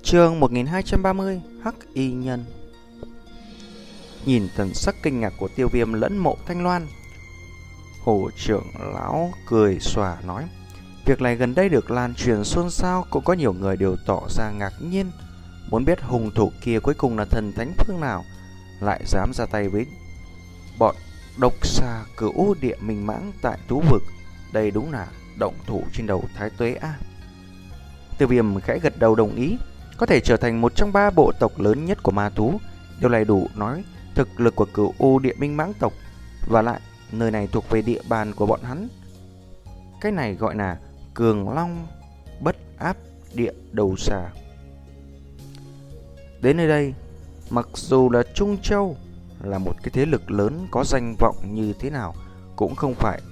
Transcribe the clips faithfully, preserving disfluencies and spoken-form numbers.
Chương một nghìn hai trăm ba mươi Hắc Y Nhân. Nhìn thần sắc kinh ngạc của Tiêu Viêm lẫn Mộ Thanh Loan, Hồ trưởng lão cười xòa nói: việc này gần đây được lan truyền xôn xao, cũng có nhiều người đều tỏ ra ngạc nhiên, muốn biết hung thủ kia cuối cùng là thần thánh phương nào lại dám ra tay với bọn độc xà cửu địa minh mãng tại thú vực. Đây đúng là động thủ trên đầu thái tuế a. Tiêu Viêm khẽ gật đầu đồng ý. Có thể trở thành một trong ba bộ tộc lớn nhất của ma thú, điều này đủ nói thực lực của cửu u địa minh mãng tộc. Và lại nơi này thuộc về địa bàn của bọn hắn. Cái này gọi là cường long bất áp địa đầu xà. Đến nơi đây, mặc dù là Trung Châu là một cái thế lực lớn có danh vọng như thế nào, cũng không phải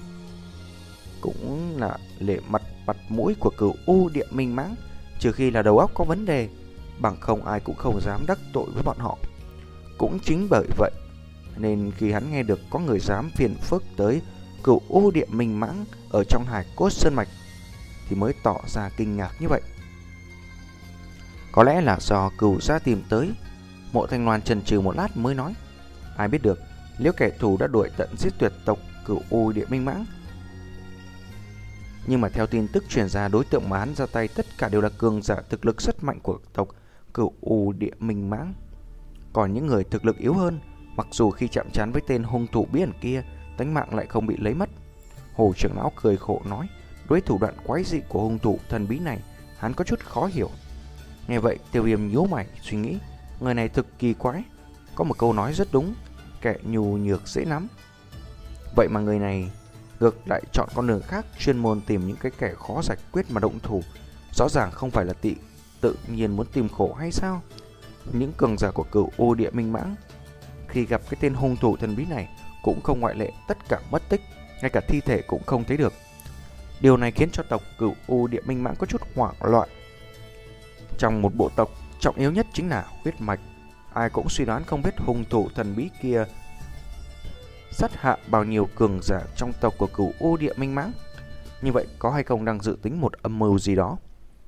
cũng là lệ mặt mặt mũi của cửu u địa minh mãng, trừ khi là đầu óc có vấn đề, bằng không ai cũng không dám đắc tội với bọn họ. Cũng chính bởi vậy nên khi hắn nghe được có người dám phiền phức tới cửu u địa minh mãng ở trong hải cốt sơn mạch thì mới tỏ ra kinh ngạc như vậy. Có lẽ là do cửu gia tìm tới. Mộ Thanh Loan chần chừ một lát mới nói: ai biết được, nếu kẻ thù đã đuổi tận giết tuyệt tộc cửu u địa minh mãng. Nhưng mà theo tin tức truyền ra, đối tượng mà hắn ra tay tất cả đều là cường giả thực lực rất mạnh của tộc cửu u địa minh mãng. Còn những người thực lực yếu hơn, mặc dù khi chạm trán với tên hung thủ bí ẩn kia, tánh mạng lại không bị lấy mất. Hồ trưởng lão cười khổ nói: đối thủ đoạn quái dị của hung thủ thần bí này, hắn có chút khó hiểu. Nghe vậy, Tiêu Viêm nhíu mày suy nghĩ, người này thực kỳ quái. Có một câu nói rất đúng: kẻ nhu nhược dễ nắm. Vậy mà người này ngược lại chọn con đường khác, chuyên môn tìm những cái kẻ khó giải quyết mà động thủ. Rõ ràng không phải là tị tự nhiên muốn tìm khổ hay sao? Những cường giả của cửu u địa minh mãng khi gặp cái tên hung thủ thần bí này cũng không ngoại lệ, tất cả mất tích, ngay cả thi thể cũng không thấy được. Điều này khiến cho tộc cửu u địa minh mãng có chút hoảng loạn. Trong một bộ tộc, trọng yếu nhất chính là huyết mạch. Ai cũng suy đoán không biết hung thủ thần bí kia sát hạ bao nhiêu cường giả trong tộc của cửu u địa minh mãng. Như vậy có hay không đang dự tính một âm mưu gì đó?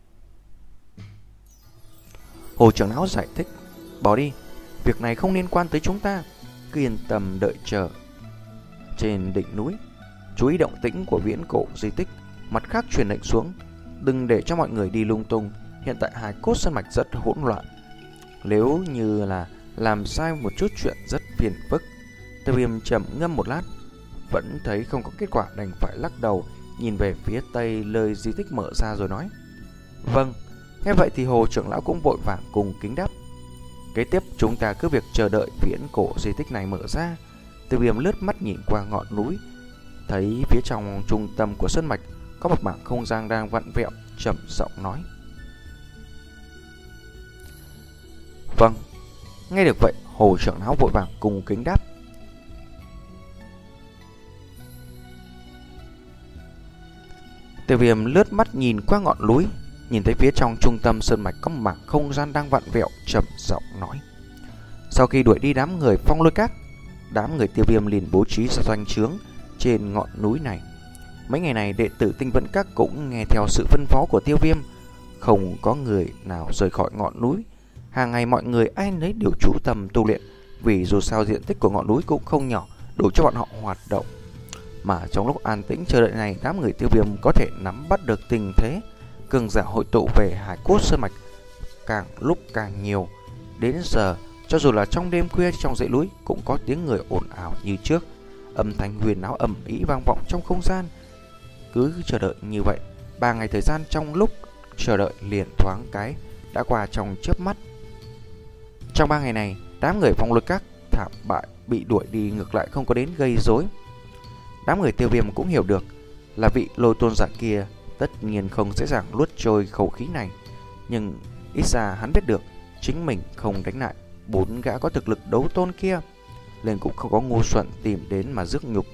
Hồ trưởng lão giải thích: bỏ đi, việc này không liên quan tới chúng ta, cứ yên tâm đợi chờ trên đỉnh núi, chú ý động tĩnh của viễn cổ di tích. Mặt khác truyền lệnh xuống, đừng để cho mọi người đi lung tung. Hiện tại hải cốt sơn mạch rất hỗn loạn, nếu như là làm sai một chút chuyện rất phiền phức. Tiêu Viêm trầm ngâm một lát, vẫn thấy không có kết quả, đành phải lắc đầu, nhìn về phía tây nơi di tích mở ra rồi nói: vâng. Nghe vậy thì Hồ trưởng lão cũng vội vàng cùng kính đáp: kế tiếp chúng ta cứ việc chờ đợi viễn cổ di tích này mở ra. Tiêu Viêm lướt mắt nhìn qua ngọn núi, thấy phía trong trung tâm của sơn mạch có một mảng không gian đang vặn vẹo, trầm giọng nói: vâng. Nghe được vậy, Hồ trưởng lão vội vàng cùng kính đáp. Tiêu Viêm lướt mắt nhìn qua ngọn núi, nhìn thấy phía trong trung tâm sơn mạch có một mảng không gian đang vặn vẹo, trầm giọng nói: sau khi đuổi đi đám người Phong Lôi Các, đám người Tiêu Viêm liền bố trí ra doanh trướng trên ngọn núi này. Mấy ngày này đệ tử Tinh Vẫn Các cũng nghe theo sự phân phó của Tiêu Viêm, không có người nào rời khỏi ngọn núi. Hàng ngày mọi người ai nấy đều chú tâm tu luyện, vì dù sao diện tích của ngọn núi cũng không nhỏ, đủ cho bọn họ hoạt động. Mà trong lúc an tĩnh chờ đợi này, đám người Tiêu Viêm có thể nắm bắt được tình thế. Cường giả hội tụ về hải cốt sơn mạch càng lúc càng nhiều. Đến giờ, cho dù là trong đêm khuya trong dãy núi cũng có tiếng người ồn ào như trước, âm thanh huyền áo ầm ĩ vang vọng trong không gian. Cứ chờ đợi như vậy, ba ngày thời gian trong lúc chờ đợi liền thoáng cái đã qua trong chớp mắt. Trong ba ngày này, đám người Phong Lôi Các thảm bại, bị đuổi đi, ngược lại không có đến gây rối. Đám người Tiêu Viêm cũng hiểu được là vị Lôi tôn giả kia tất nhiên không dễ dàng nuốt trôi khẩu khí này, nhưng ít ra hắn biết được chính mình không đánh lại bốn gã có thực lực đấu tôn kia, nên cũng không có ngu xuẩn tìm đến mà rước nhục.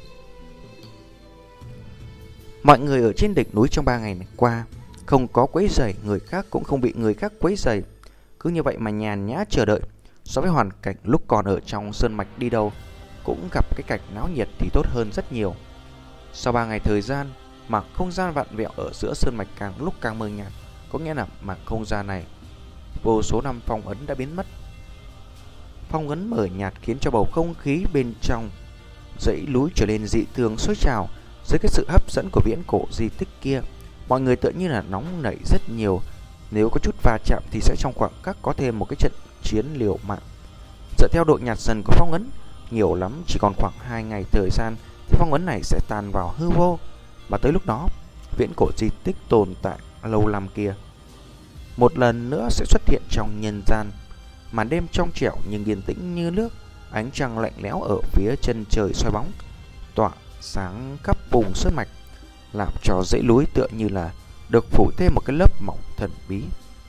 Mọi người ở trên đỉnh núi trong ba ngày này qua không có quấy rầy người khác, cũng không bị người khác quấy rầy, cứ như vậy mà nhàn nhã chờ đợi. So với hoàn cảnh lúc còn ở trong sơn mạch, đi đâu cũng gặp cái cảnh náo nhiệt thì tốt hơn rất nhiều. Sau ba ngày thời gian, mảng không gian vặn vẹo ở giữa sơn mạch càng lúc càng mờ nhạt, có nghĩa là mảng không gian này vô số năm phong ấn đã biến mất. Phong ấn mờ nhạt khiến cho bầu không khí bên trong dãy núi trở nên dị thường sôi trào. Dưới cái sự hấp dẫn của viễn cổ di tích kia, mọi người tự như là nóng nảy rất nhiều. Nếu có chút va chạm thì sẽ trong khoảng khắc có thêm một cái trận chiến liều mạng. Dựa theo độ nhạt dần của phong ấn, nhiều lắm chỉ còn khoảng hai ngày thời gian thì phong ấn này sẽ tan vào hư vô. Và tới lúc đó, viễn cổ di tích tồn tại lâu năm kia một lần nữa sẽ xuất hiện trong nhân gian. Màn đêm trong trẻo nhưng yên tĩnh như nước, ánh trăng lạnh lẽo ở phía chân trời soi bóng, tỏa sáng khắp vùng sơn mạch, làm cho dãy núi tựa như là được phủ thêm một cái lớp mỏng thần bí.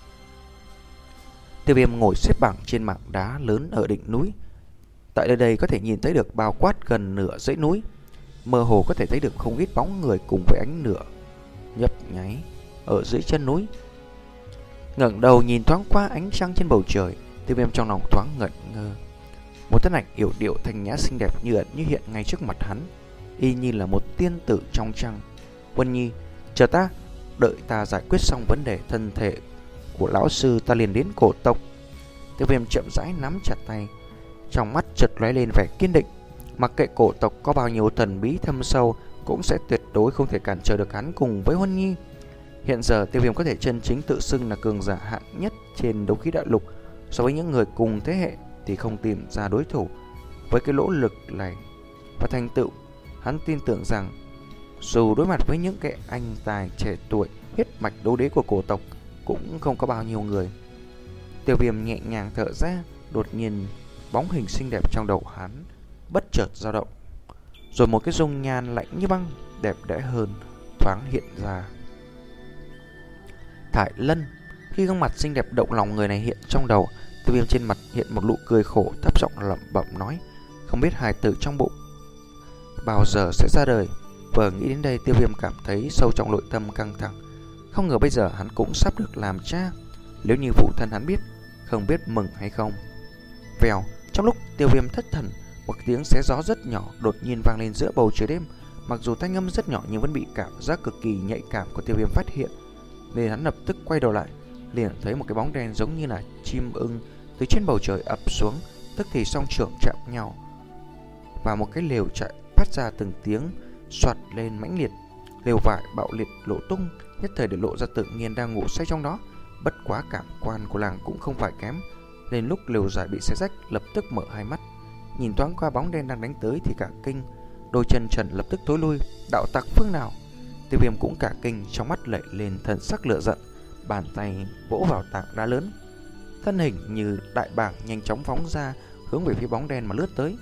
Tiêu Viêm ngồi xếp bằng trên mảng đá lớn ở đỉnh núi. Tại nơi đây có thể nhìn thấy được bao quát gần nửa dãy núi, mơ hồ có thể thấy được không ít bóng người cùng với ánh lửa nhấp nháy ở dưới chân núi. Ngẩng đầu nhìn thoáng qua ánh trăng trên bầu trời, Tiêu Viêm trong lòng thoáng ngẩn ngơ. Một thân ảnh yểu điệu thanh nhã xinh đẹp như ẩn như hiện ngay trước mặt hắn, y như là một tiên tử trong trăng. Huân Nhi, chờ ta, đợi ta giải quyết xong vấn đề thân thể của lão sư ta liền đến cổ tộc. Tiêu Viêm chậm rãi nắm chặt tay, trong mắt chợt lóe lên vẻ kiên định. Mặc kệ cổ tộc có bao nhiêu thần bí thâm sâu, cũng sẽ tuyệt đối không thể cản trở được hắn cùng với Huân Nhi. Hiện giờ Tiêu Viêm có thể chân chính tự xưng là cường giả hạng nhất trên đấu khí đại lục. So với những người cùng thế hệ thì không tìm ra đối thủ. Với cái nỗ lực này và thành tựu, hắn tin tưởng rằng dù đối mặt với những kẻ anh tài trẻ tuổi huyết mạch đấu đế của cổ tộc, cũng không có bao nhiêu người. Tiêu Viêm nhẹ nhàng thở ra, đột nhiên bóng hình xinh đẹp trong đầu hắn bất chợt dao động, rồi một cái dung nhan lạnh như băng, đẹp đẽ hơn thoáng hiện ra. Thải Lân. Khi gương mặt xinh đẹp động lòng người này hiện trong đầu, Tiêu Viêm trên mặt hiện một nụ cười khổ, thấp giọng lẩm bẩm nói: không biết hài tử trong bụng bao giờ sẽ ra đời. Vừa nghĩ đến đây, Tiêu Viêm cảm thấy sâu trong nội tâm căng thẳng. Không ngờ bây giờ hắn cũng sắp được làm cha. Nếu như phụ thân hắn biết, không biết mừng hay không. Vèo, trong lúc Tiêu Viêm thất thần, một tiếng xé gió rất nhỏ đột nhiên vang lên giữa bầu trời đêm. Mặc dù thanh âm rất nhỏ nhưng vẫn bị cảm giác cực kỳ nhạy cảm của Tiêu Viêm phát hiện, nên hắn lập tức quay đầu lại, liền thấy một cái bóng đen giống như là chim ưng từ trên bầu trời ập xuống, tức thì song trưởng chạm nhau và một cái lều chạy phát ra từng tiếng xoạt lên mãnh liệt. Lều vải bạo liệt lộ tung, nhất thời để lộ ra Tự Nhiên đang ngủ say trong đó. Bất quá cảm quan của làng cũng không phải kém, nên lúc lều vải bị xé rách, lập tức mở hai mắt, nhìn thoáng qua bóng đen đang đánh tới thì cả kinh, đôi chân trần lập tức tối lui. Đạo tặc phương nào? Tiêu Viêm cũng cả kinh, trong mắt lệ lên thần sắc lửa giận, bàn tay vỗ vào tảng đá lớn, thân hình như đại bàng nhanh chóng phóng ra, hướng về phía bóng đen mà lướt tới.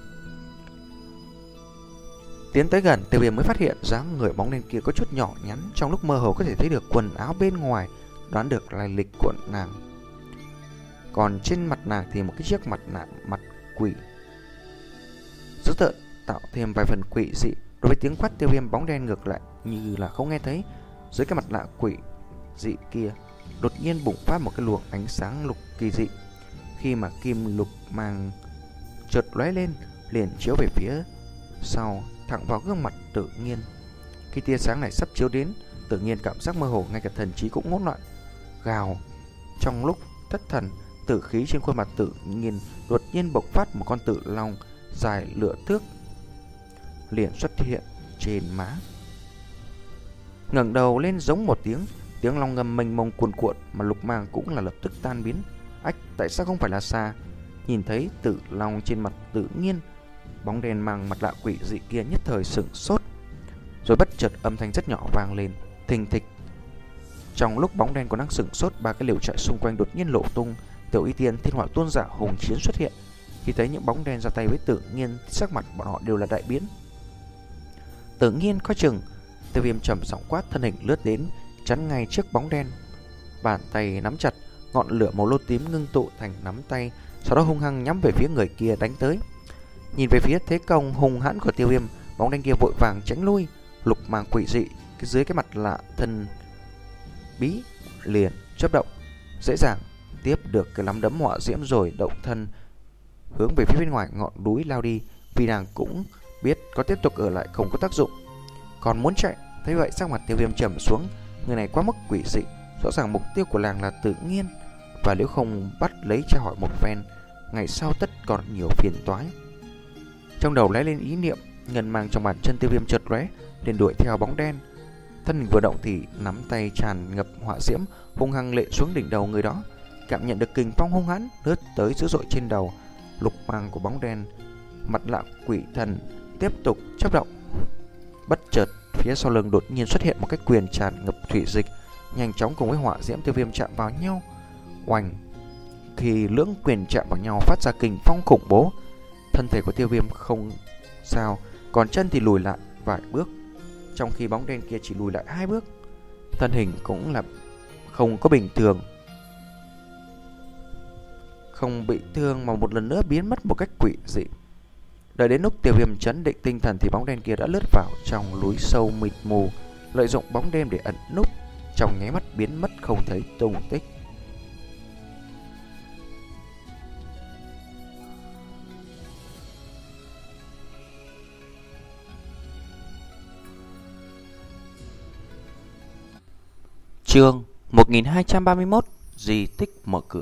Tiến tới gần, Tiêu Viêm mới phát hiện dáng người bóng đen kia có chút nhỏ nhắn, trong lúc mơ hồ có thể thấy được quần áo bên ngoài, đoán được lai lịch của nàng. Còn trên mặt nàng thì một cái chiếc mặt nạ mặt quỷ dữ tợn, tạo thêm vài phần quỷ dị. Đối với tiếng quát Tiêu Viêm, bóng đen ngược lại như là không nghe thấy. Dưới cái mặt nạ quỷ dị kia đột nhiên bùng phát một cái luồng ánh sáng lục kỳ dị. Khi mà kim lục mang chợt lóe lên, liền chiếu về phía sau thẳng vào gương mặt Tự Nhiên. Khi tia sáng này sắp chiếu đến, Tự Nhiên cảm giác mơ hồ, ngay cả thần trí cũng hỗn loạn. Gào. Trong lúc thất thần, tử khí trên khuôn mặt Tự Nhiên đột nhiên bộc phát một con tử long dài lửa thước liền xuất hiện trên má. Ngẩng đầu lên giống một tiếng, tiếng long ngâm mênh mông cuồn cuộn, mà lục mang cũng là lập tức tan biến. Ách, tại sao không phải là xa? Nhìn thấy tử long trên mặt Tự Nhiên, bóng đen mang mặt lạ quỷ dị kia nhất thời sửng sốt, rồi bất chợt âm thanh rất nhỏ vang lên, thình thịch. Trong lúc bóng đen còn đang sửng sốt, ba cái lều trại xung quanh đột nhiên lộ tung. Tiểu Y Tiên, Thiên Hỏa Tôn giả, Hùng Chiến xuất hiện. Khi thấy những bóng đen ra tay với Tự Nhiên, sắc mặt bọn họ đều là đại biến. Tự Nhiên coi chừng. Tiêu Viêm trầm giọng quát, thân hình lướt đến, chắn ngay trước bóng đen, bàn tay nắm chặt, ngọn lửa màu lô tím ngưng tụ thành nắm tay, sau đó hung hăng nhắm về phía người kia đánh tới. Nhìn về phía thế công hung hãn của Tiêu Viêm, bóng đen kia vội vàng tránh lui. Lục mang quỷ dị cái dưới cái mặt lạ thân bí liền chớp động, dễ dàng tiếp được cái nắm đấm hỏa diễm, rồi động thân hướng về phía bên ngoài ngọn núi lao đi. Vì nàng cũng biết có tiếp tục ở lại không có tác dụng, còn muốn chạy. Thấy vậy, sắc mặt Tiêu Viêm trầm xuống. Người này quá mức quỷ dị, rõ ràng mục tiêu của làng là Tự Nhiên. và nếu không bắt lấy tra hỏi một phen, ngày sau tất còn nhiều phiền toái. Trong đầu lóe lên ý niệm, ngân mang trong bàn chân Tiêu Viêm chợt lóe, liền đuổi theo bóng đen. Thân hình vừa động thì nắm tay tràn ngập hỏa diễm, hung hăng lệ xuống đỉnh đầu người đó. Cảm nhận được kình phong hung hãn lướt tới dữ dội trên đầu, lục mang của bóng đen, mặt nạ quỷ thần tiếp tục chớp động. Bất chợt, phía sau lưng đột nhiên xuất hiện một cái quyền tràn ngập thủy dịch, nhanh chóng cùng với hỏa diễm Tiêu Viêm chạm vào nhau. Oanh! Khi lưỡng quyền chạm vào nhau phát ra kình phong khủng bố, thân thể của Tiêu Viêm không sao, còn chân thì lùi lại vài bước, trong khi bóng đen kia chỉ lùi lại hai bước. Thân hình cũng là không có bình thường, không bị thương mà một lần nữa biến mất một cách quỷ dị. Đợi đến lúc Tiêu Viêm chấn định tinh thần thì bóng đen kia đã lướt vào trong núi sâu mịt mù, lợi dụng bóng đêm để ẩn núp, trong nháy mắt biến mất không thấy tung tích. Chương một nghìn hai trăm ba mươi mốt, di tích mở cửa.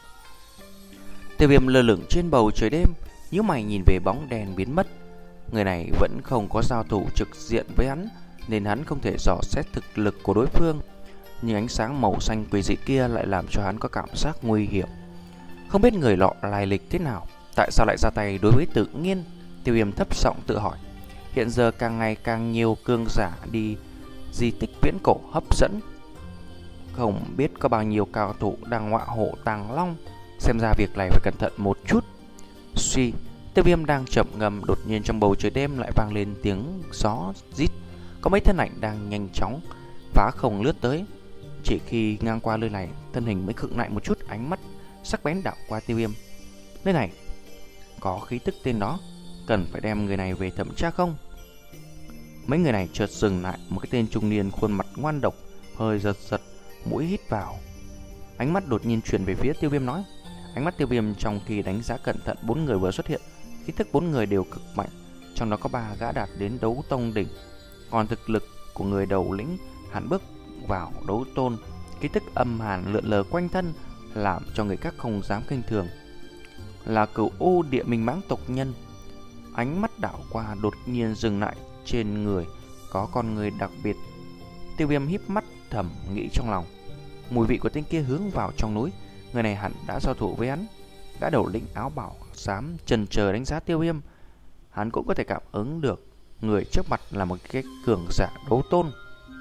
Tiêu Viêm lơ lửng trên bầu trời đêm, nhíu mày nhìn về bóng đen biến mất. Người này vẫn không có giao thủ trực diện với hắn, nên hắn không thể dò xét thực lực của đối phương. Nhưng ánh sáng màu xanh quỷ dị kia lại làm cho hắn có cảm giác nguy hiểm. Không biết người lọ lai lịch thế nào, tại sao lại ra tay đối với Tự Nhiên? Tiêu Viêm thấp giọng tự hỏi. Hiện giờ càng ngày càng nhiều cường giả đi di tích viễn cổ hấp dẫn, không biết có bao nhiêu cao thủ đang ngọa hổ tàng long. Xem ra việc này phải cẩn thận một chút. Suy, Tiêu Viêm đang chậm ngầm, đột nhiên trong bầu trời đêm lại vang lên tiếng gió rít. Có mấy thân ảnh đang nhanh chóng phá không lướt tới. Chỉ khi ngang qua nơi này, thân hình mới khựng lại một chút, ánh mắt sắc bén đảo qua Tiêu Viêm. Nơi này có khí tức tên đó, cần phải đem người này về thẩm tra không? Mấy người này chợt dừng lại. Một cái tên trung niên khuôn mặt ngoan độc, hơi giật giật mũi hít vào, ánh mắt đột nhiên chuyển về phía Tiêu Viêm nói. Ánh mắt Tiêu Viêm trong khi đánh giá cẩn thận bốn người vừa xuất hiện, khí tức bốn người đều cực mạnh, trong đó có ba gã đạt đến đấu tông đỉnh, còn thực lực của người đầu lĩnh hẳn bước vào đấu tôn. Khí tức âm hàn lượn lờ quanh thân, làm cho người khác không dám khinh thường. Là Cửu U Địa Minh Mãng tộc nhân. Ánh mắt đảo qua đột nhiên dừng lại trên người có con người đặc biệt. Tiêu Viêm híp mắt thầm nghĩ trong lòng, mùi vị của tên kia hướng vào trong núi, người này hẳn đã giao thủ với hắn. Gã đầu lĩnh áo bảo xám chần chờ đánh giá Tiêu Viêm, hắn cũng có thể cảm ứng được người trước mặt là một cái cường giả đấu tôn.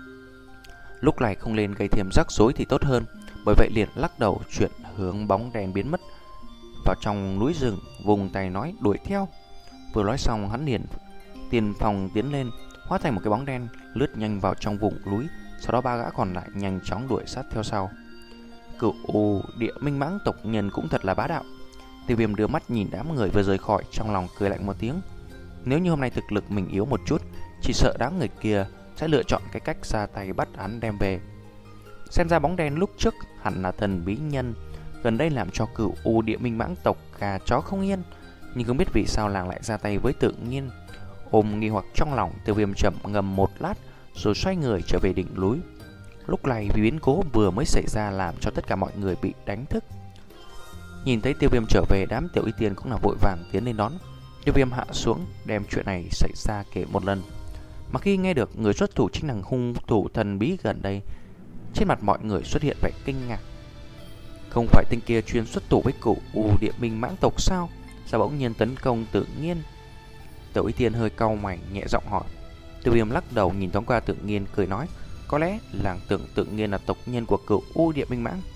Lúc này không lên gây thêm rắc rối thì tốt hơn, bởi vậy liền lắc đầu chuyển hướng bóng đèn biến mất vào trong núi rừng, vùng tay nói đuổi theo. Vừa nói xong hắn liền tiền phòng tiến lên, hóa thành một cái bóng đen lướt nhanh vào trong vùng núi. Sau đó ba gã còn lại nhanh chóng đuổi sát theo sau. Cửu U Địa Minh Mãng tộc nhân cũng thật là bá đạo. Tiêu Viêm đưa mắt nhìn đám người vừa rời khỏi, trong lòng cười lạnh một tiếng. Nếu như hôm nay thực lực mình yếu một chút, chỉ sợ đám người kia sẽ lựa chọn cái cách ra tay bắt hắn đem về. Xem ra bóng đen lúc trước hẳn là thần bí nhân, gần đây làm cho Cửu U Địa Minh Mãng tộc gà chó không yên. Nhưng không biết vì sao làng lại ra tay với Tự Nhiên. Ôm nghi hoặc trong lòng, Tiêu Viêm chậm ngầm một lát rồi xoay người trở về đỉnh núi. Lúc này vì biến cố vừa mới xảy ra làm cho tất cả mọi người bị đánh thức. Nhìn thấy Tiêu Viêm trở về, đám Tiểu Y Tiên cũng là vội vàng tiến lên đón. Tiêu Viêm hạ xuống đem chuyện này xảy ra kể một lần. Mà khi nghe được người xuất thủ chính là hung thủ thần bí gần đây, trên mặt mọi người xuất hiện vẻ kinh ngạc. Không phải tên kia chuyên xuất thủ với Cửu U Địa Minh Mãng tộc sao? Sao bỗng nhiên tấn công Tự Nhiên? Tiểu Y Tiên hơi cau mày nhẹ giọng hỏi. Tiêu Viêm lắc đầu nhìn thoáng qua Tự Nhiên cười nói, có lẽ làng tưởng Tự Nhiên là tộc nhân của Cửu U Địa Minh Mãng.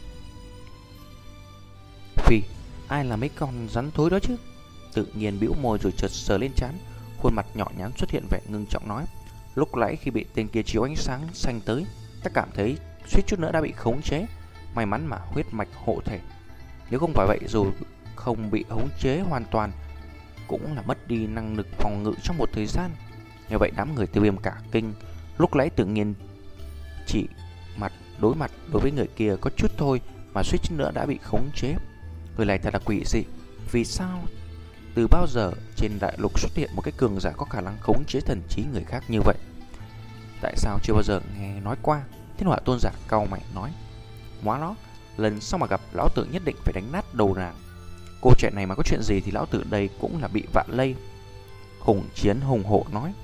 Vì ai là mấy con rắn thối đó chứ? Tự Nhiên bĩu môi rồi chợt sờ lên trán, khuôn mặt nhỏ nhắn xuất hiện vẻ ngưng trọng nói, lúc nãy khi bị tên kia chiếu ánh sáng xanh tới, ta cảm thấy suýt chút nữa đã bị khống chế, may mắn mà huyết mạch hộ thể. Nếu không phải vậy, dù không bị khống chế hoàn toàn, cũng là mất đi năng lực phòng ngự trong một thời gian. Như vậy đám người Tiêu Viêm cả kinh. Lúc nãy Tự Nhiên chỉ mặt đối mặt đối với người kia có chút thôi mà suýt chút nữa đã bị khống chế. Người này thật là quỷ dị. Vì sao từ bao giờ trên đại lục xuất hiện một cái cường giả có khả năng khống chế thần trí người khác như vậy? Tại sao chưa bao giờ nghe nói qua? Thiên Hỏa Tôn giả cau mày nói, hóa nó, lần sau mà gặp lão tử nhất định phải đánh nát đầu nàng. Cô trẻ này mà có chuyện gì thì lão tử đây cũng là bị vạ lây. Hùng Chiến hùng hổ nói.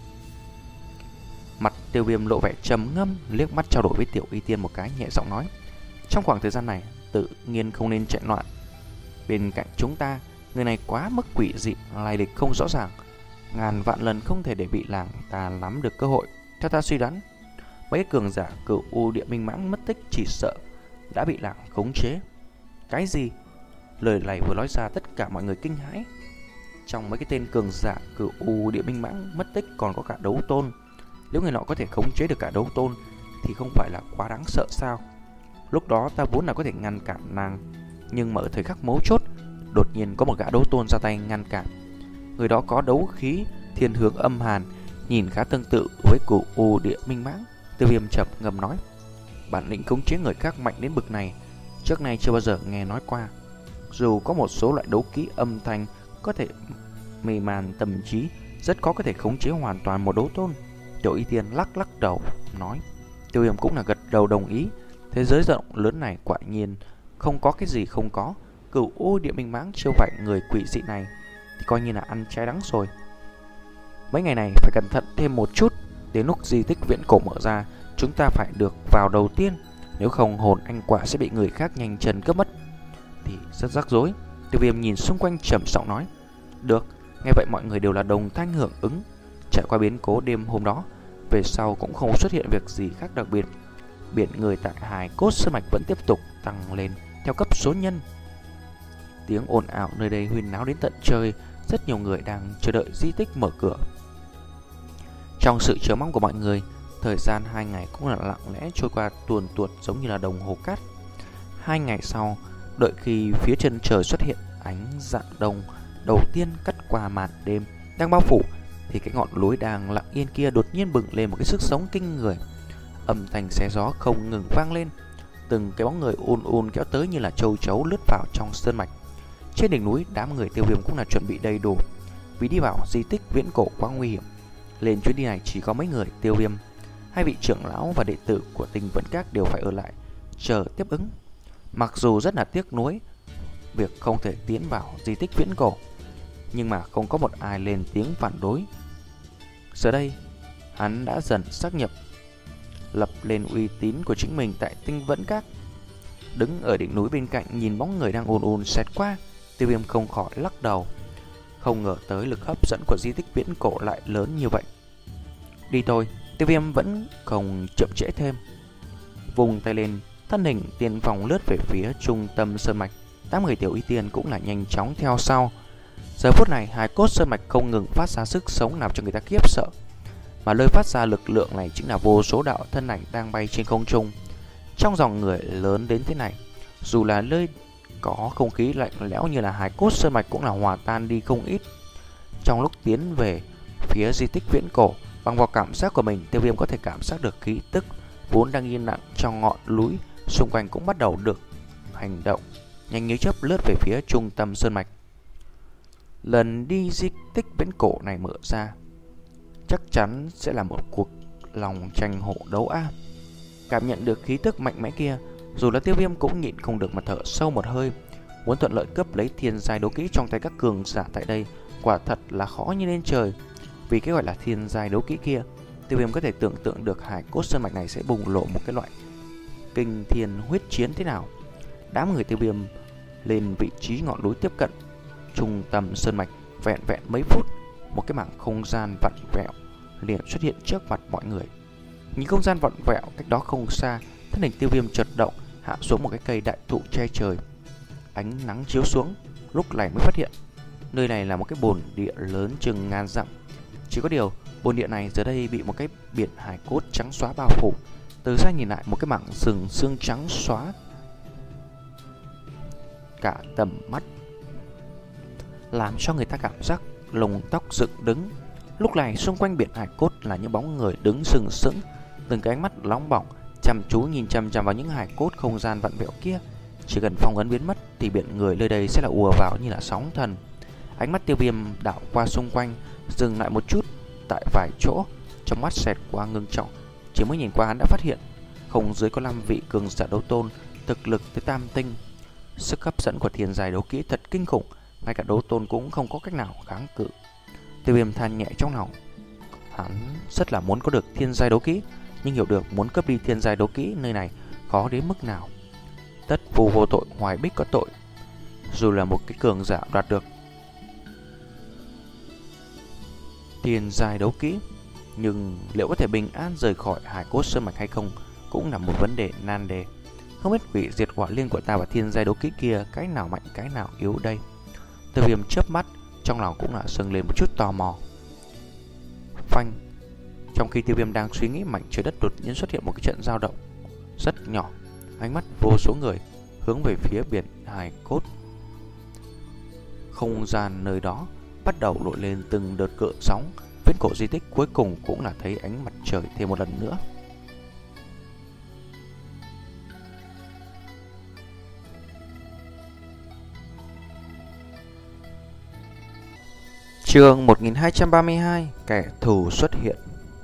Mặt Tiêu Viêm lộ vẻ trầm ngâm, liếc mắt trao đổi với Tiểu Y Tiên một cái, nhẹ giọng nói: trong khoảng thời gian này tự nhiên không nên chạy loạn. Bên cạnh chúng ta, người này quá mức quỷ dị, lai lịch không rõ ràng, ngàn vạn lần không thể để bị làng ta nắm được cơ hội. Theo ta suy đoán, mấy cường giả Cửu U Địa Minh Mãng mất tích chỉ sợ đã bị làng khống chế. Cái gì? Lời này vừa nói ra tất cả mọi người kinh hãi. Trong mấy cái tên cường giả Cửu U Địa Minh Mãng mất tích còn có cả đấu tôn. Nếu người nọ có thể khống chế được cả đấu tôn thì không phải là quá đáng sợ sao? Lúc đó ta vốn là có thể ngăn cản nàng, nhưng mà ở thời khắc mấu chốt, đột nhiên có một gã đấu tôn ra tay ngăn cản. Người đó có đấu khí thiên hướng âm hàn, nhìn khá tương tự với Cửu U Địa Minh Mãng. Tiêu Viêm chậm ngầm nói: bản lĩnh khống chế người khác mạnh đến bực này, trước nay chưa bao giờ nghe nói qua. Dù có một số loại đấu kỹ âm thanh có thể mê man tâm trí, rất khó có thể khống chế hoàn toàn một đấu tôn. Tiểu Y Tiên lắc lắc đầu nói. Tiêu Viêm cũng là gật đầu đồng ý. Thế giới rộng lớn này quả nhiên không có cái gì không có. Cửu U Địa Minh Mãng chiêu vậy người quỷ dị này thì coi như là ăn trái đắng rồi. Mấy ngày này phải cẩn thận thêm một chút. Đến lúc di tích viễn cổ mở ra, chúng ta phải được vào đầu tiên, nếu không hồn anh quả sẽ bị người khác nhanh chân cướp mất thì rất rắc rối. Tiêu Viêm nhìn xung quanh trầm giọng nói. Được. Nghe vậy mọi người đều là đồng thanh hưởng ứng. Trải qua biến cố đêm hôm đó, về sau cũng không xuất hiện việc gì khác đặc biệt. Biển người tại Hải Cốt Sơn Mạch vẫn tiếp tục tăng lên theo cấp số nhân. Tiếng ồn ào nơi đây huyên náo đến tận trời. Rất nhiều người đang chờ đợi di tích mở cửa. Trong sự chờ mong của mọi người, thời gian hai ngày cũng là lặng lẽ trôi qua tuồn tuột giống như là đồng hồ cát. Hai ngày sau, đợi khi phía chân trời xuất hiện ánh dạng đông đầu tiên cắt qua màn đêm đang bao phủ, thì cái ngọn núi đang lặng yên kia đột nhiên bừng lên một cái sức sống kinh người. Âm thanh xé gió không ngừng vang lên, từng cái bóng người ùn ùn kéo tới như là châu chấu lướt vào trong sơn mạch. Trên đỉnh núi, đám người Tiêu Viêm cũng là chuẩn bị đầy đủ, vì đi vào di tích viễn cổ quá nguy hiểm. Lên chuyến đi này chỉ có mấy người Tiêu Viêm, hai vị trưởng lão và đệ tử của Tinh Vẫn Các đều phải ở lại chờ tiếp ứng. Mặc dù rất là tiếc nuối việc không thể tiến vào di tích viễn cổ, nhưng mà không có một ai lên tiếng phản đối. Giờ đây, hắn đã dần xác nhập lập lên uy tín của chính mình tại Tinh Vẫn Các. Đứng ở đỉnh núi bên cạnh nhìn bóng người đang ùn ùn xẹt qua, Tiêu Viêm không khỏi lắc đầu. Không ngờ tới lực hấp dẫn của di tích viễn cổ lại lớn như vậy. Đi thôi. Tiêu Viêm vẫn không chậm trễ thêm, vùng tay lên, thân hình tiên phong lướt về phía trung tâm sơn mạch. Tám người Tiểu Y Tiên cũng là nhanh chóng theo sau. Giờ phút này, Hải Cốt Sơn Mạch không ngừng phát ra sức sống làm cho người ta khiếp sợ, mà nơi phát ra lực lượng này chính là vô số đạo thân ảnh đang bay trên không trung. Trong dòng người lớn đến thế này, dù là nơi có không khí lạnh lẽo như là Hải Cốt Sơn Mạch cũng là hòa tan đi không ít. Trong lúc tiến về phía di tích viễn cổ, bằng vào cảm giác của mình, Tiêu Viêm có thể cảm giác được khí tức vốn đang yên lặng trong ngọn núi xung quanh cũng bắt đầu được hành động, nhanh như chớp lướt về phía trung tâm sơn mạch. Lần đi di tích viễn cổ này mở ra, chắc chắn sẽ là một cuộc lòng tranh hộ đấu a. Cảm nhận được khí tức mạnh mẽ kia, dù là Tiêu Viêm cũng nhịn không được mà thở sâu một hơi. Muốn thuận lợi cướp lấy thiên giai đấu kỹ trong tay các cường giả tại đây quả thật là khó như lên trời. Vì cái gọi là thiên giai đấu kỹ kia, Tiêu Viêm có thể tưởng tượng được Hải Cốt Sơn Mạch này sẽ bùng lộ một cái loại kinh thiên huyết chiến thế nào. Đám người Tiêu Viêm lên vị trí ngọn núi tiếp cận trung tâm sơn mạch, vẹn vẹn mấy phút, một cái mảng không gian vặn vẹo liền xuất hiện trước mặt mọi người. Nhìn không gian vặn vẹo cách đó không xa, thân hình Tiêu Viêm chợt động, hạ xuống một cái cây đại thụ che trời. Ánh nắng chiếu xuống, lúc này mới phát hiện nơi này là một cái bồn địa lớn chừng ngàn dặm. Chỉ có điều, bồn địa này giờ đây bị một cái biển hải cốt trắng xóa bao phủ. Từ xa nhìn lại, một cái mảng rừng xương trắng xóa cả tầm mắt, làm cho người ta cảm giác lông tóc dựng đứng. Lúc này xung quanh biển hải cốt là những bóng người đứng sừng sững, từng cái ánh mắt nóng bỏng chăm chú nhìn chằm chằm vào những hải cốt không gian vặn vẹo kia. Chỉ cần phong ấn biến mất thì biển người nơi đây sẽ là ùa vào như là sóng thần. Ánh mắt Tiêu Viêm đảo qua xung quanh, dừng lại một chút tại vài chỗ, trong mắt xẹt qua ngưng trọng. Chỉ mới nhìn qua hắn đã phát hiện không dưới có năm vị cường giả đấu tôn thực lực tới tam tinh. Sức hấp dẫn của thiên giai đấu kỹ thật kinh khủng, ngay cả đấu tôn cũng không có cách nào kháng cự. Tiêu Viêm than nhẹ trong lòng. Hắn rất là muốn có được thiên giai đấu kỹ, nhưng hiểu được muốn cướp đi thiên giai đấu kỹ nơi này khó đến mức nào. Tất phù vô tội, hoài bích có tội. Dù là một cái cường giả đoạt được thiên giai đấu kỹ, nhưng liệu có thể bình an rời khỏi Hải Cốt Sơn Mạch hay không cũng là một vấn đề nan đề. Không biết hủy diệt hỏa liên của ta và thiên giai đấu kỹ kia cái nào mạnh cái nào yếu đây. Tiêu Viêm chớp mắt, trong lòng cũng là dâng lên một chút tò mò. Phanh. Trong khi Tiêu Viêm đang suy nghĩ, mảnh trời đất đột nhiên xuất hiện một cái trận dao động rất nhỏ. Ánh mắt vô số người hướng về phía biển Hải Cốt. Không gian nơi đó bắt đầu nổi lên từng đợt cựa sóng. Viễn cổ di tích cuối cùng cũng là thấy ánh mặt trời thêm một lần nữa. Chương một nghìn hai trăm ba mươi hai, kẻ thù xuất hiện.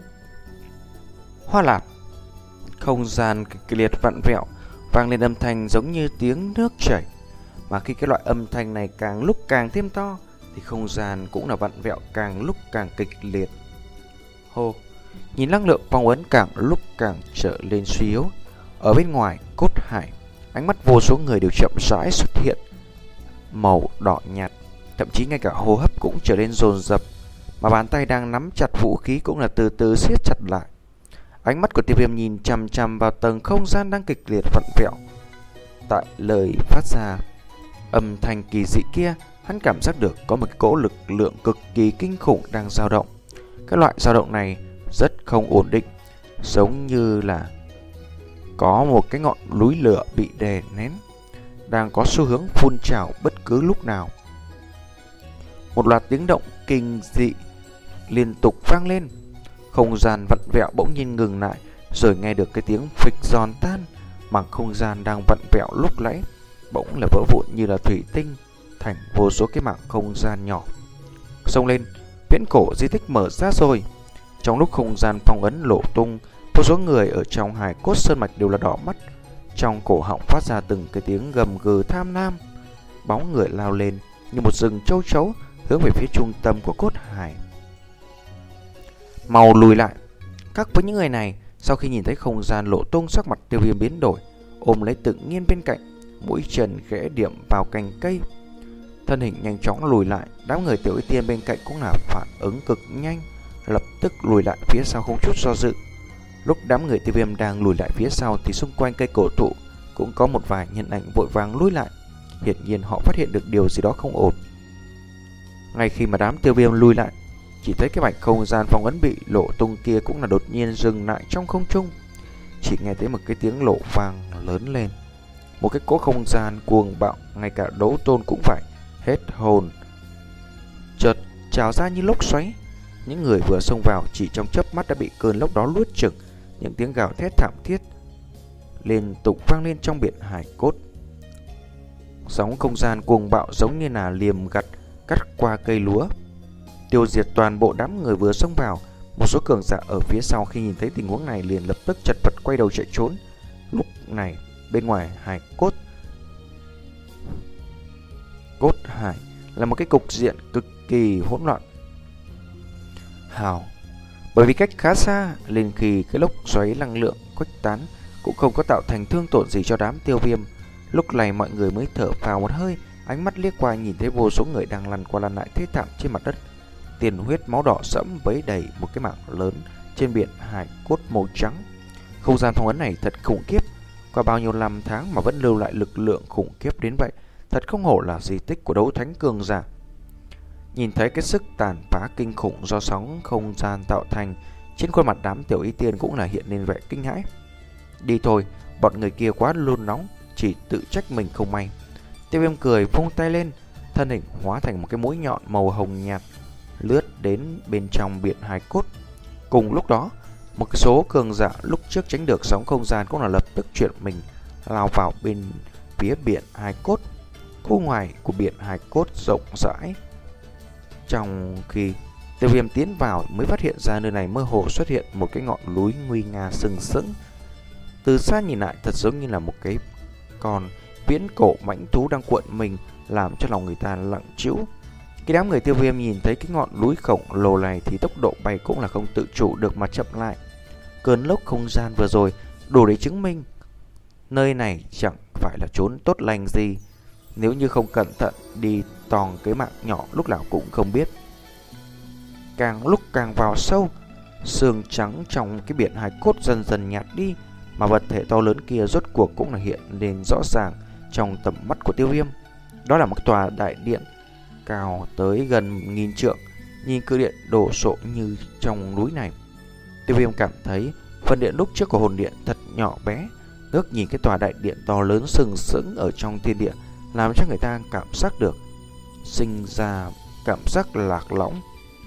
Hoa lạp. Không gian kịch liệt vặn vẹo, vang lên âm thanh giống như tiếng nước chảy. Mà khi cái loại âm thanh này càng lúc càng thêm to thì không gian cũng là vặn vẹo càng lúc càng kịch liệt. Hô, nhìn năng lượng phong ấn càng lúc càng trở lên suy yếu. Ở bên ngoài cốt hải, ánh mắt vô số người đều chậm rãi xuất hiện màu đỏ nhạt, thậm chí ngay cả hô hấp cũng trở nên dồn dập, mà bàn tay đang nắm chặt vũ khí cũng là từ từ siết chặt lại. Ánh mắt của Tiêu Viêm nhìn chằm chằm vào tầng không gian đang kịch liệt vặn vẹo. Tại lời phát ra âm thanh kỳ dị kia, hắn cảm giác được có một cái cỗ lực lượng cực kỳ kinh khủng đang dao động. Cái loại dao động này rất không ổn định, giống như là có một cái ngọn núi lửa bị đè nén, đang có xu hướng phun trào bất cứ lúc nào. Một loạt tiếng động kinh dị liên tục vang lên. Không gian vặn vẹo bỗng nhiên ngừng lại, rồi nghe được cái tiếng phịch giòn tan. Mảng không gian đang vặn vẹo lúc nãy bỗng là vỡ vụn như là thủy tinh thành vô số cái mảng không gian nhỏ. Xông lên, viễn cổ di tích mở ra rồi. Trong lúc không gian phong ấn lộ tung, vô số người ở trong Hải Cốt Sơn Mạch đều là đỏ mắt. Trong cổ họng phát ra từng cái tiếng gầm gừ tham lam. Bóng người lao lên như một rừng châu chấu hướng về phía trung tâm của cốt hải. Mau lùi lại. Các với những người này, sau khi nhìn thấy không gian lộ tung, sắc mặt Tiêu Viêm biến đổi, ôm lấy tự nhiên bên cạnh, mũi chân khẽ điểm vào cành cây, thân hình nhanh chóng lùi lại. Đám người Tiểu Y Tiên bên cạnh cũng là phản ứng cực nhanh, lập tức lùi lại phía sau không chút do dự. Lúc đám người Tiêu Viêm đang lùi lại phía sau thì xung quanh cây cổ thụ cũng có một vài nhân ảnh vội vàng lùi lại. Hiển nhiên họ phát hiện được điều gì đó không ổn. Ngay khi mà đám Tiêu Viêm lùi lại, chỉ thấy cái mảnh không gian phong ấn bị lộ tung kia cũng là đột nhiên dừng lại trong không trung. Chỉ nghe thấy một cái tiếng lộ vang lớn lên, một cái cỗ không gian cuồng bạo, ngay cả đấu tôn cũng phải hết hồn. Chợt trào ra như lốc xoáy. Những người vừa xông vào chỉ trong chớp mắt đã bị cơn lốc đó nuốt chửng. Những tiếng gào thét thảm thiết liên tục vang lên trong biển Hải Cốt. Sóng không gian cuồng bạo giống như là liềm gặt cắt qua cây lúa, tiêu diệt toàn bộ đám người vừa xông vào. Một số cường giả ở phía sau khi nhìn thấy tình huống này liền lập tức chật vật quay đầu chạy trốn. Lúc này bên ngoài Hải Cốt Cốt Hải là một cái cục diện cực kỳ hỗn loạn. Hào, bởi vì cách khá xa nên khi cái lốc xoáy năng lượng khuếch tán cũng không có tạo thành thương tổn gì cho đám Tiêu Viêm. Lúc này mọi người mới thở phào một hơi, ánh mắt liếc qua nhìn thấy vô số người đang lăn qua lăn lại thê thảm trên mặt đất. Tiền huyết máu đỏ sẫm vấy đầy một cái mảng lớn trên biển Hải Cốt màu trắng. Không gian phong ấn này thật khủng khiếp, qua bao nhiêu năm tháng mà vẫn lưu lại lực lượng khủng khiếp đến vậy. Thật không hổ là di tích của đấu thánh cường giả. Nhìn thấy cái sức tàn phá kinh khủng do sóng không gian tạo thành, trên khuôn mặt đám Tiểu Y Tiên cũng là hiện lên vẻ kinh hãi. Đi thôi, bọn người kia quá luôn nóng, chỉ tự trách mình không may. Tiêu Viêm cười vung tay lên, thân hình hóa thành một cái mũi nhọn màu hồng nhạt lướt đến bên trong biển Hải Cốt. Cùng lúc đó, một số cường giả lúc trước tránh được sóng không gian cũng là lập tức chuyển mình lao vào bên phía biển Hải Cốt. Khu ngoài của biển Hải Cốt rộng rãi. Trong khi Tiêu Viêm tiến vào mới phát hiện ra nơi này mơ hồ xuất hiện một cái ngọn núi nguy nga sừng sững. Từ xa nhìn lại thật giống như là một cái con viễn cổ mãnh thú đang cuộn mình, làm cho lòng người ta lặng trĩu. Khi đám người Tiêu Viêm nhìn thấy cái ngọn núi khổng lồ này thì tốc độ bay cũng là không tự chủ được mà chậm lại. Cơn lốc không gian vừa rồi đủ để chứng minh nơi này chẳng phải là chốn tốt lành gì. Nếu như không cẩn thận đi tòng cái mạng nhỏ lúc nào cũng không biết. Càng lúc càng vào sâu, sương trắng trong cái biển hài cốt dần dần nhạt đi, mà vật thể to lớn kia rốt cuộc cũng là hiện lên rõ ràng trong tầm mắt của Tiêu Viêm. Đó là một tòa đại điện cao tới gần nghìn trượng. Nhìn cự điện đổ sộ như trong núi này, Tiêu Viêm cảm thấy phần điện lúc trước của hồn điện thật nhỏ bé. Ngước nhìn cái tòa đại điện to lớn sừng sững ở trong thiên địa, làm cho người ta cảm giác được sinh ra cảm giác lạc lõng.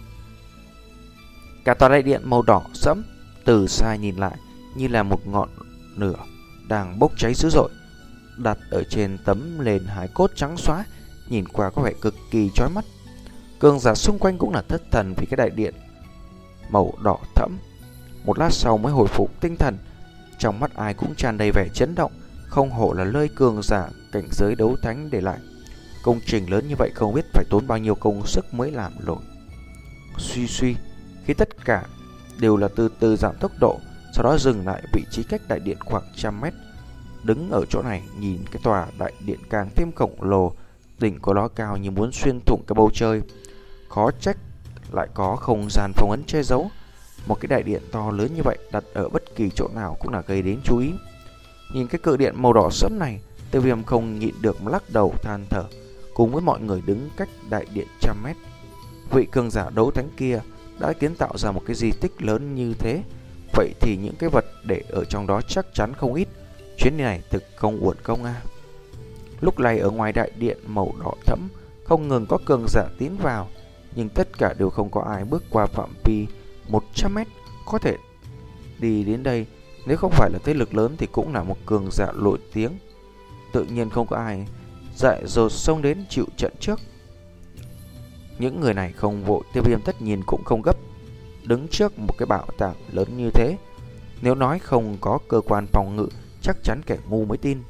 Cả tòa đại điện màu đỏ sẫm, từ xa nhìn lại như là một ngọn lửa đang bốc cháy dữ dội, đặt ở trên tấm nền hài cốt trắng xóa, nhìn qua có vẻ cực kỳ chói mắt. Cường giả xung quanh cũng là thất thần vì cái đại điện màu đỏ thẫm. Một lát sau mới hồi phục tinh thần, trong mắt ai cũng tràn đầy vẻ chấn động. Không hổ là nơi cường giả cảnh giới đấu thánh để lại. Công trình lớn như vậy không biết phải tốn bao nhiêu công sức mới làm nổi. Suy suy, khi tất cả đều là từ từ giảm tốc độ, sau đó dừng lại vị trí cách đại điện khoảng trăm mét. Đứng ở chỗ này nhìn cái tòa đại điện càng thêm khổng lồ, đỉnh của nó cao như muốn xuyên thủng cái bầu trời. Khó trách lại có không gian phong ấn che giấu. Một cái đại điện to lớn như vậy đặt ở bất kỳ chỗ nào cũng là gây đến chú ý. Nhìn cái cự điện màu đỏ sẫm này, Tiêu Viêm không nhịn được mà lắc đầu than thở. Cùng với mọi người đứng cách đại điện trăm mét, vị cường giả đấu thánh kia đã kiến tạo ra một cái di tích lớn như thế. Vậy thì những cái vật để ở trong đó chắc chắn không ít. Chuyến đi này thực không uổng công à. Lúc này ở ngoài đại điện màu đỏ thẫm không ngừng có cường giả tiến vào, nhưng tất cả đều không có ai bước qua phạm vi một trăm mét có thể đi đến đây. Nếu không phải là thế lực lớn thì cũng là một cường giả nổi tiếng. Tự nhiên không có ai dại dột xông đến chịu trận trước. Những người này không vội, Tiêu Viêm tất nhiên cũng không gấp. Đứng trước một cái bảo tàng lớn như thế, nếu nói không có cơ quan phòng ngự, chắc chắn kẻ ngu mới tin.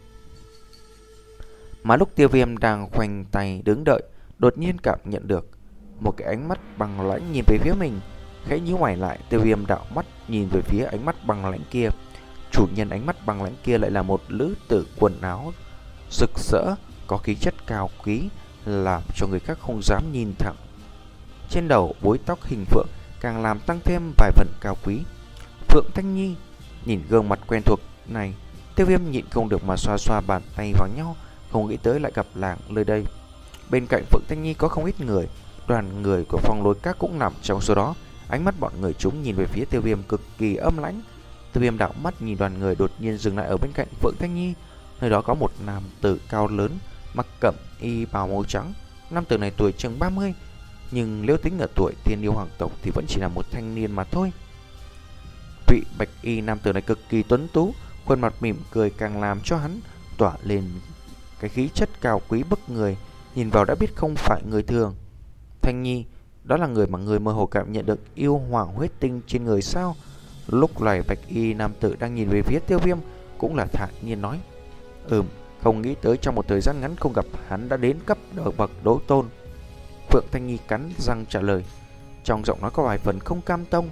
Mà lúc Tiêu Viêm đang khoanh tay đứng đợi, đột nhiên cảm nhận được một cái ánh mắt bằng lãnh nhìn về phía mình. Khẽ nhíu mày lại, Tiêu Viêm đảo mắt nhìn về phía ánh mắt bằng lãnh kia. Chủ nhân ánh mắt bằng lãnh kia lại là một nữ tử quần áo rực rỡ, có khí chất cao quý, làm cho người khác không dám nhìn thẳng. Trên đầu búi tóc hình phượng càng làm tăng thêm vài phần cao quý. Phượng Thanh Nhi. Nhìn gương mặt quen thuộc này, Tiêu Viêm nhịn không được mà xoa xoa bàn tay vào nhau, không nghĩ tới lại gặp làng nơi đây. Bên cạnh Phượng Thanh Nhi có không ít người, đoàn người của Phong Lôi Các cũng nằm trong số đó. Ánh mắt bọn người chúng nhìn về phía Tiêu Viêm cực kỳ âm lãnh. Tiêu Viêm đảo mắt nhìn đoàn người đột nhiên dừng lại ở bên cạnh Phượng Thanh Nhi. Nơi đó có một nam tử cao lớn, mặc cẩm y bào màu trắng. Nam tử này tuổi chừng ba mươi, nhưng nếu tính ở tuổi Thiên Yêu Hoàng tộc thì vẫn chỉ là một thanh niên mà thôi. Vị bạch y nam tử này cực kỳ tuấn tú, khuôn mặt mỉm cười càng làm cho hắn tỏa lên cái khí chất cao quý bức người, nhìn vào đã biết không phải người thường. Thanh Nhi, đó là người mà người mơ hồ cảm nhận được yêu hoàng huyết tinh trên người sao? Lúc này bạch y nam tử đang nhìn về phía Tiêu Viêm cũng là thản nhiên nói: Ừm, không nghĩ tới trong một thời gian ngắn không gặp hắn đã đến cấp ở bậc đấu tôn. Phượng Thanh Nhi cắn răng trả lời, trong giọng nói có vài phần không cam tâm.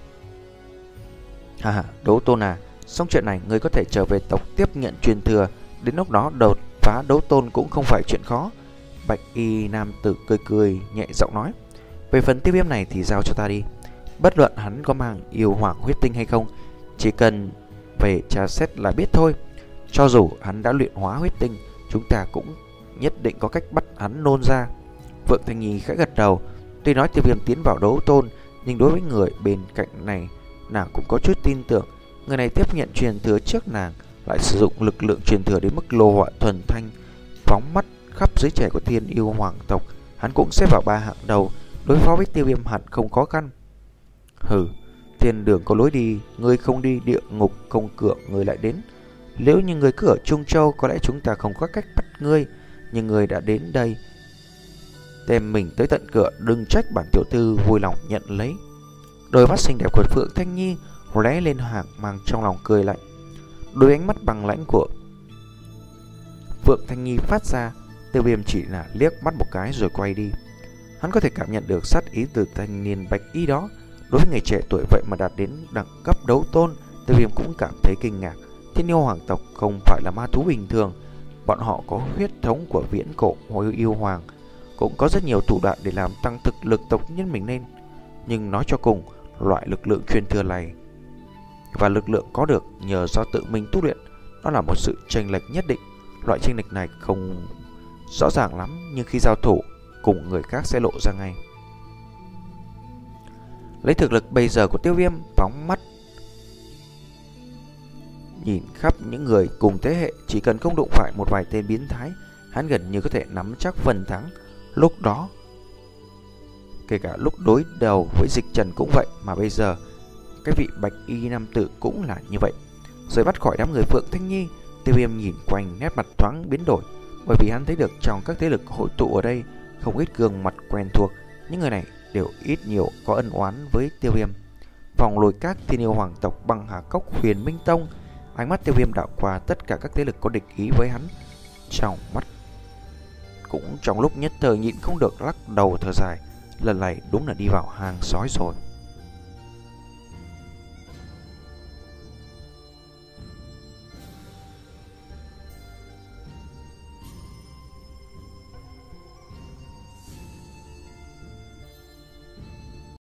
Hà hà, đấu tôn à, xong chuyện này ngươi có thể trở về tộc tiếp nhận truyền thừa, đến lúc đó đột phá đấu tôn cũng không phải chuyện khó. Bạch y nam tử cười cười nhẹ giọng nói: Về phần Tiêu Viêm này thì giao cho ta đi. Bất luận hắn có mang yêu hoàng huyết tinh hay không, chỉ cần về tra xét là biết thôi. Cho dù hắn đã luyện hóa huyết tinh, chúng ta cũng nhất định có cách bắt hắn nôn ra. Phượng Thanh Nhi khẽ gật đầu. Tuy nói Tiêu Viêm tiến vào đấu tôn, nhưng đối với người bên cạnh này, nàng cũng có chút tin tưởng. Người này tiếp nhận truyền thừa trước nàng, lại sử dụng lực lượng truyền thừa đến mức lô hỏa thuần thanh, phóng mắt khắp giới trẻ của Thiên Yêu Hoàng tộc, hắn cũng xếp vào ba hạng đầu. Đối phó với Tiêu Viêm hẳn không khó khăn. Hừ, thiên đường có lối đi, ngươi không đi, địa ngục không cửa ngươi lại đến. Nếu như ngươi cứ ở Trung Châu, có lẽ chúng ta không có cách bắt ngươi, nhưng ngươi đã đến đây, đem mình tới tận cửa, đừng trách bản tiểu thư vui lòng nhận lấy. Đôi mắt xinh đẹp của Phượng Thanh Nhi lóe lên hàng mang trong lòng cười lạnh. Đôi ánh mắt bằng lãnh của Phượng Thanh Nhi phát ra, Tiêu Viêm chỉ là liếc mắt một cái rồi quay đi. Hắn có thể cảm nhận được sát ý từ thanh niên bạch y đó. Đối với người trẻ tuổi vậy mà đạt đến đẳng cấp đấu tôn, Tiêu Viêm cũng cảm thấy kinh ngạc. Thiên yêu hoàng tộc không phải là ma thú bình thường, bọn họ có huyết thống của viễn cổ hồi yêu hoàng, cũng có rất nhiều thủ đoạn để làm tăng thực lực tộc nhân mình lên. Nhưng nói cho cùng, loại lực lượng truyền thừa này và lực lượng có được nhờ do tự mình tu luyện, đó là một sự chênh lệch nhất định. Loại chênh lệch này không rõ ràng lắm, nhưng khi giao thủ cùng người khác sẽ lộ ra ngay. Lấy thực lực bây giờ của Tiêu Viêm, phóng mắt nhìn khắp những người cùng thế hệ, chỉ cần không đụng phải một vài tên biến thái, hắn gần như có thể nắm chắc phần thắng. Lúc đó, kể cả lúc đối đầu với Dịch Trần cũng vậy, mà bây giờ cái vị bạch y nam tử cũng là như vậy. Rời bắt khỏi đám người Phượng Thanh Nhi, Tiêu Viêm nhìn quanh, nét mặt thoáng biến đổi, bởi vì hắn thấy được trong các thế lực hội tụ ở đây không ít gương mặt quen thuộc. Những người này đều ít nhiều có ân oán với Tiêu Viêm. Vòng lùi các thiên yêu hoàng tộc, Băng Hà Cốc, Huyền Minh Tông, ánh mắt Tiêu Viêm đảo qua tất cả các thế lực có địch ý với hắn, trong mắt cũng trong lúc nhất thời nhịn không được lắc đầu thở dài. Lần này đúng là đi vào hang sói rồi.